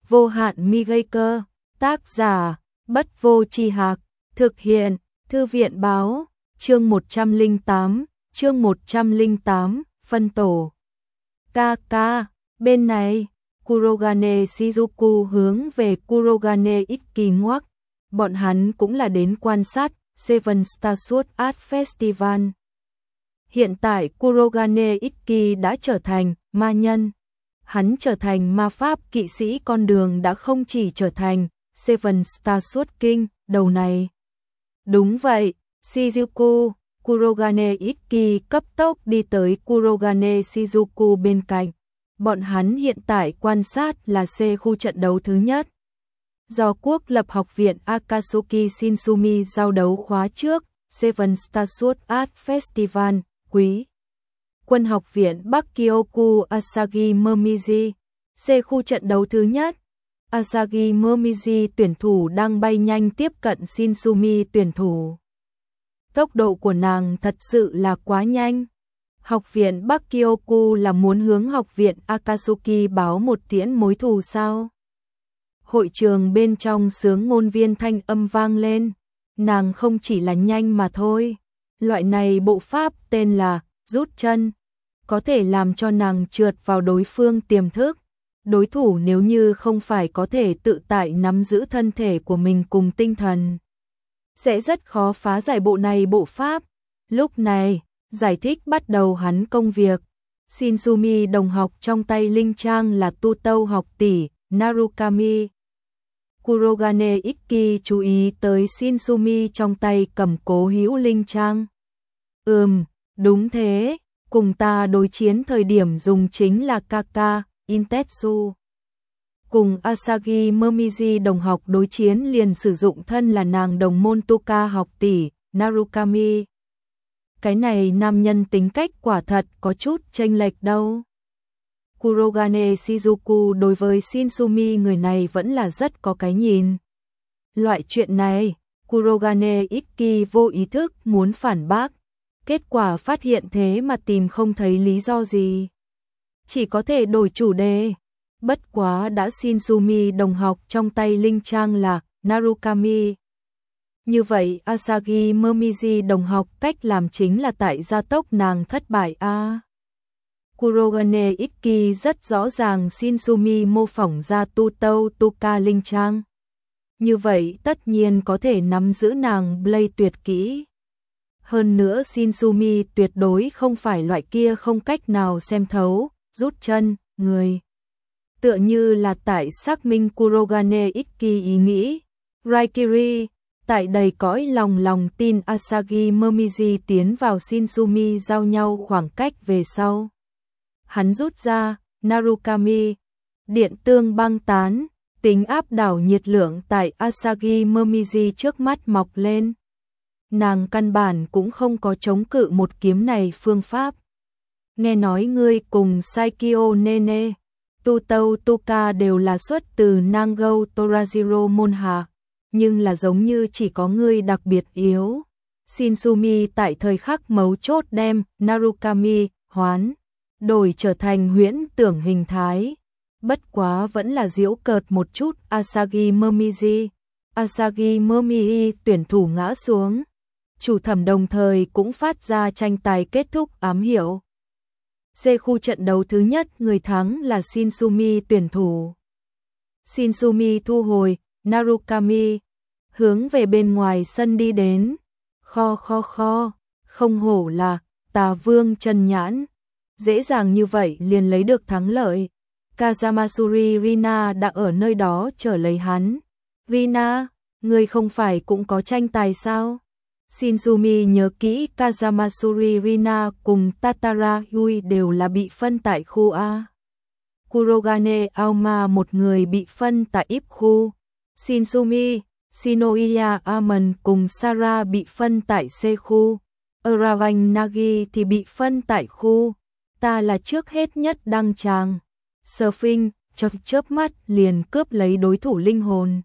vô hạn mi gây cơ, tác giả, Bất Vô Tri Hạc, thực hiện, Thư viện báo, chương 108, phân tổ. Kaka, bên này, Kurogane Shizuku hướng về Kurogane Ikki ngoắc, bọn hắn cũng là đến quan sát Seven Star Sword Art Festival. Hiện tại Kurogane Ikki đã trở thành ma nhân. Hắn trở thành ma pháp kỵ sĩ con đường đã không chỉ trở thành Seven Star Sword King đầu này. Đúng vậy, Shizuku, Kurogane Ikki cấp tốc đi tới Kurogane Shizuku bên cạnh. Bọn hắn hiện tại quan sát là C khu trận đấu thứ nhất. Do quốc lập học viện Akatsuki Shinsumi giao đấu khóa trước, Seven Star Sword Art Festival, quý. Quân học viện Bắc Kyoku Asagi Momiji. C khu trận đấu thứ nhất. Asagi Momiji tuyển thủ đang bay nhanh tiếp cận Shinsumi tuyển thủ. Tốc độ của nàng thật sự là quá nhanh. Học viện Bắc Kyoku là muốn hướng học viện Akatsuki báo một tiễn mối thù sao? Hội trường bên trong sướng ngôn viên thanh âm vang lên. Nàng không chỉ là nhanh mà thôi. Loại này bộ pháp tên là rút chân, có thể làm cho nàng trượt vào đối phương tiềm thức. Đối thủ nếu như không phải có thể tự tại nắm giữ thân thể của mình cùng tinh thần, sẽ rất khó phá giải bộ này bộ pháp. Lúc này, giải thích bắt đầu hắn công việc. Shinsumi đồng học trong tay linh trang là tu tâu học tỷ, Narukami. Kurogane Ikki chú ý tới Shinsumi trong tay cầm cố hữu linh trang. Đúng thế, cùng ta đối chiến thời điểm dùng chính là Kaka, Intetsu. Cùng Asagi Momiji đồng học đối chiến liền sử dụng thân là nàng đồng môn Tuka học tỷ, Narukami. Cái này nam nhân tính cách quả thật có chút chênh lệch đâu. Kurogane Shizuku đối với Shinsumi người này vẫn là rất có cái nhìn. Loại chuyện này, Kurogane Ikki vô ý thức muốn phản bác. Kết quả phát hiện thế mà tìm không thấy lý do gì. Chỉ có thể đổi chủ đề. Bất quá đã Shinsumi đồng học trong tay linh trang là Narukami. Như vậy Asagi Momiji đồng học cách làm chính là tại gia tốc nàng thất bại a. Kurogane Ikki rất rõ ràng Shinsumi mô phỏng ra tu tâu Tuka linh trang. Như vậy tất nhiên có thể nắm giữ nàng Blade tuyệt kỹ. Hơn nữa Shinsumi tuyệt đối không phải loại kia không cách nào xem thấu, rút chân, người. Tựa như là tại xác minh Kurogane Ikki ý nghĩ. Raikiri, tại đầy cõi lòng tin Asagi Momiji tiến vào Shinsumi giao nhau khoảng cách về sau. Hắn rút ra, Narukami, điện tương băng tán, tính áp đảo nhiệt lượng tại Asagi Momiji trước mắt mọc lên. Nàng căn bản cũng không có chống cự một kiếm này phương pháp. Nghe nói ngươi cùng Saikyo Nene, Tu Tâu Tuka đều là xuất từ Nangou Torajiro môn hạ, nhưng là giống như chỉ có ngươi đặc biệt yếu. Shinsumi tại thời khắc mấu chốt đem Narukami hoán đổi trở thành huyễn tưởng hình thái. Bất quá vẫn là giễu cợt một chút Asagi Momiji. Asagi Momiji tuyển thủ ngã xuống. Chủ thẩm đồng thời cũng phát ra tranh tài kết thúc ám hiệu. C khu trận đấu thứ nhất người thắng là Shinsumi tuyển thủ. Shinsumi thu hồi, Narukami, hướng về bên ngoài sân đi đến. Kho, không hổ là Tà Vương chân nhãn. Dễ dàng như vậy liền lấy được thắng lợi. Kazamasuri Rina đã ở nơi đó chờ lấy hắn. Rina, người không phải cũng có tranh tài sao? Shinsumi nhớ kỹ Kazamasuri Rina cùng Tatara Yui đều là bị phân tại khu A. Kurogane Aoma một người bị phân tại IF khu. Shinsumi, Shinoiya Amon cùng Sara bị phân tại C khu. Aravan Nagi thì bị phân tại khu. Ta là trước hết nhất đăng tràng. Surfing, trong chớp mắt liền cướp lấy đối thủ linh hồn.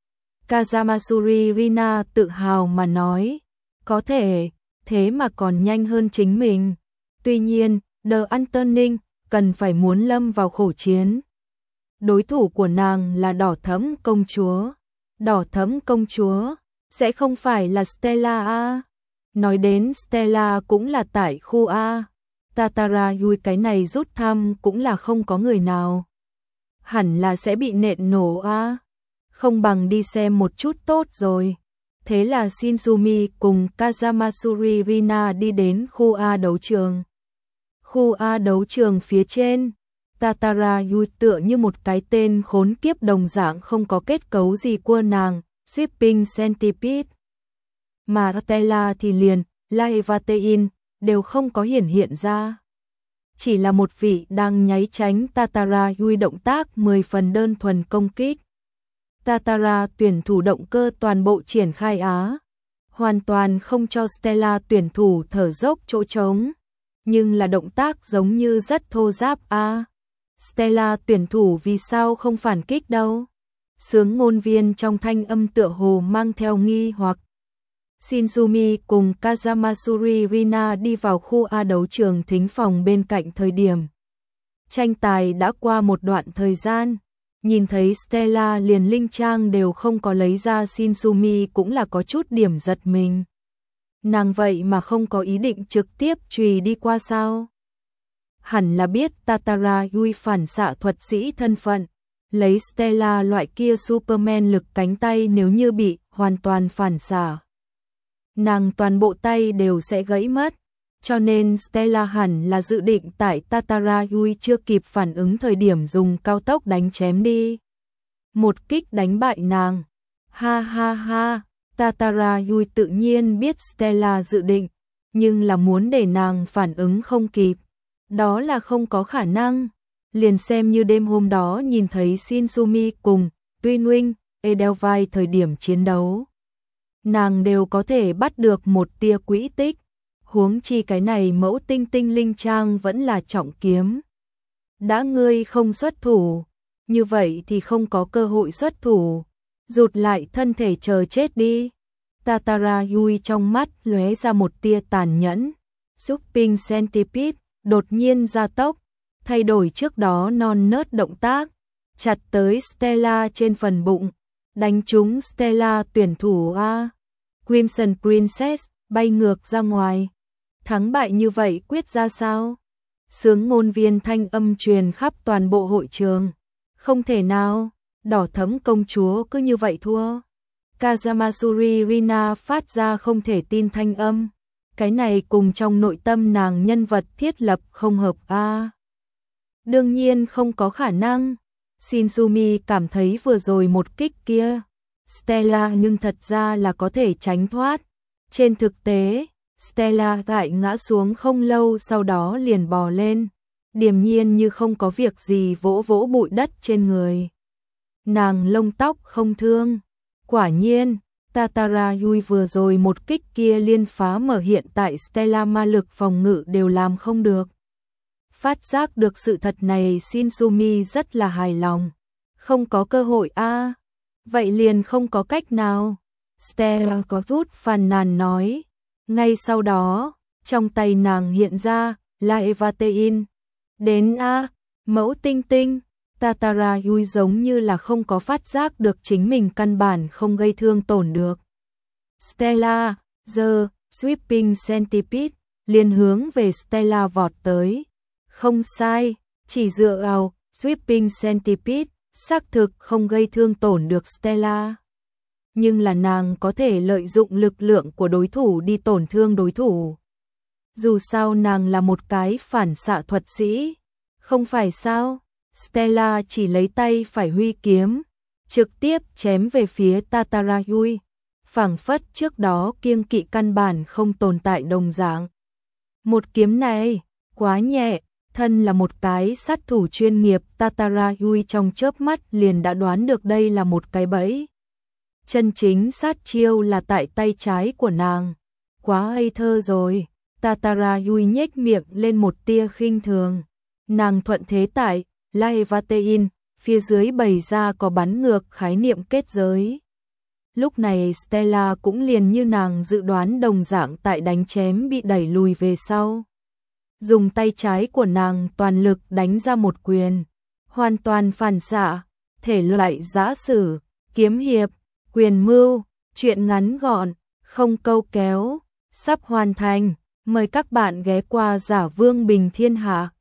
Kazamasuri Rina tự hào mà nói. Có thể, thế mà còn nhanh hơn chính mình. Tuy nhiên, The Antoning cần phải muốn lâm vào khổ chiến. đối thủ của nàng là Đỏ Thẫm công chúa. Đỏ Thẫm công chúa, sẽ không phải là Stella a? Nói đến Stella cũng là tại khu A. Tatara Yui cái này rút thăm cũng là không có người nào. Hẳn là sẽ bị nện nổ a. Không bằng đi xem một chút tốt rồi. Thế là Shinzumi cùng Kazamasuri Rina đi đến khu A đấu trường. Khu A đấu trường phía trên, Tatara Yui tựa như một cái tên khốn kiếp đồng dạng không có kết cấu gì của nàng, Sweeping Centipede. Mà Stella thì liền, Laevatein, đều không có hiện ra. Chỉ là một vị đang nháy tránh Tatara Yui động tác 10 phần đơn thuần công kích. Tatara tuyển thủ động cơ toàn bộ triển khai hoàn toàn không cho Stella tuyển thủ thở dốc chỗ trống. Nhưng là động tác giống như rất thô ráp Stella tuyển thủ vì sao không phản kích đâu? Sướng ngôn viên trong thanh âm tựa hồ mang theo nghi hoặc. Shinzumi cùng Kazamasuri Rina đi vào khu A đấu trường thính phòng bên cạnh thời điểm. Tranh tài đã qua một đoạn thời gian, nhìn thấy Stella liền linh trang đều không có lấy ra, Shinzumi cũng là có chút điểm giật mình. Nàng vậy mà không có ý định trực tiếp chùy đi qua sao? Hẳn là biết Tatara Yui phản xạ thuật sĩ thân phận, lấy Stella loại kia Superman lực cánh tay nếu như bị hoàn toàn phản xạ, nàng toàn bộ tay đều sẽ gãy mất, cho nên Stella hẳn là dự định tại Tatara Yui chưa kịp phản ứng thời điểm dùng cao tốc đánh chém đi. Một kích đánh bại nàng. Ha ha ha, Tatara Yui tự nhiên biết Stella dự định, nhưng là muốn để nàng phản ứng không kịp. Đó là không có khả năng. Liền xem như đêm hôm đó nhìn thấy Shinzumi cùng Twinwing, Edelweiss thời điểm chiến đấu. Nàng đều có thể bắt được một tia quỹ tích. Huống chi cái này mẫu tinh tinh linh trang vẫn là trọng kiếm. Đã ngươi không xuất thủ, như vậy thì không có cơ hội xuất thủ. Rụt lại thân thể chờ chết đi. Tatara Yui trong mắt lóe ra một tia tàn nhẫn. Sweeping Centipede đột nhiên gia tốc, thay đổi trước đó non nớt động tác, chặt tới Stella trên phần bụng, đánh trúng Stella tuyển thủ Crimson Princess, bay ngược ra ngoài. Thắng bại như vậy quyết ra sao? Sướng ngôn viên thanh âm truyền khắp toàn bộ hội trường. Không thể nào, Đỏ Thẫm công chúa cứ như vậy thua. Kazamasuri Rina phát ra không thể tin thanh âm. Cái này cùng trong nội tâm nàng nhân vật thiết lập không hợp Đương nhiên không có khả năng. Shinzumi cảm thấy vừa rồi một kích kia, Stella nhưng thật ra là có thể tránh thoát. Trên thực tế, Stella tại ngã xuống không lâu sau đó liền bò lên, điềm nhiên như không có việc gì vỗ vỗ bụi đất trên người. Nàng lông tóc không thương. Quả nhiên, Tatara Yui vừa rồi một kích kia liên phá mở hiện tại Stella ma lực phòng ngự đều làm không được. Phát giác được sự thật này, Shinzumi rất là hài lòng. Không có cơ hội vậy liền không có cách nào. Stella có chút phàn nàn nói. Ngay sau đó, trong tay nàng hiện ra Laevatein. Đến mẫu tinh tinh. Tatara Yui giống như là không có phát giác được chính mình căn bản không gây thương tổn được. Stella, giờ, Sweeping Centipede, liền hướng về Stella vọt tới. Không sai, chỉ dựa vào Sweeping Centipede, xác thực không gây thương tổn được Stella. Nhưng là nàng có thể lợi dụng lực lượng của đối thủ đi tổn thương đối thủ. Dù sao nàng là một cái phản xạ thuật sĩ, không phải sao? Stella chỉ lấy tay phải huy kiếm, trực tiếp chém về phía Tatara Yui, phảng phất trước đó kiêng kỵ căn bản không tồn tại đồng dạng. Một kiếm này, quá nhẹ, thân là một cái sát thủ chuyên nghiệp, Tatara Yui trong chớp mắt liền đã đoán được đây là một cái bẫy. Chân chính sát chiêu là tại tay trái của nàng. Quá ngây thơ rồi, Tatara Yui nhếch miệng lên một tia khinh thường. Nàng thuận thế tại Laevatein, phía dưới bày ra có bắn ngược khái niệm kết giới. Lúc này Stella cũng liền như nàng dự đoán đồng dạng tại đánh chém bị đẩy lùi về sau. Dùng tay trái của nàng toàn lực đánh ra một quyền. hoàn toàn phản xạ, thể loại giã sử, kiếm hiệp, quyền mưu, truyện ngắn gọn, không câu kéo, sắp hoàn thành. Mời các bạn ghé qua Giả Vương Bình Thiên Hạ.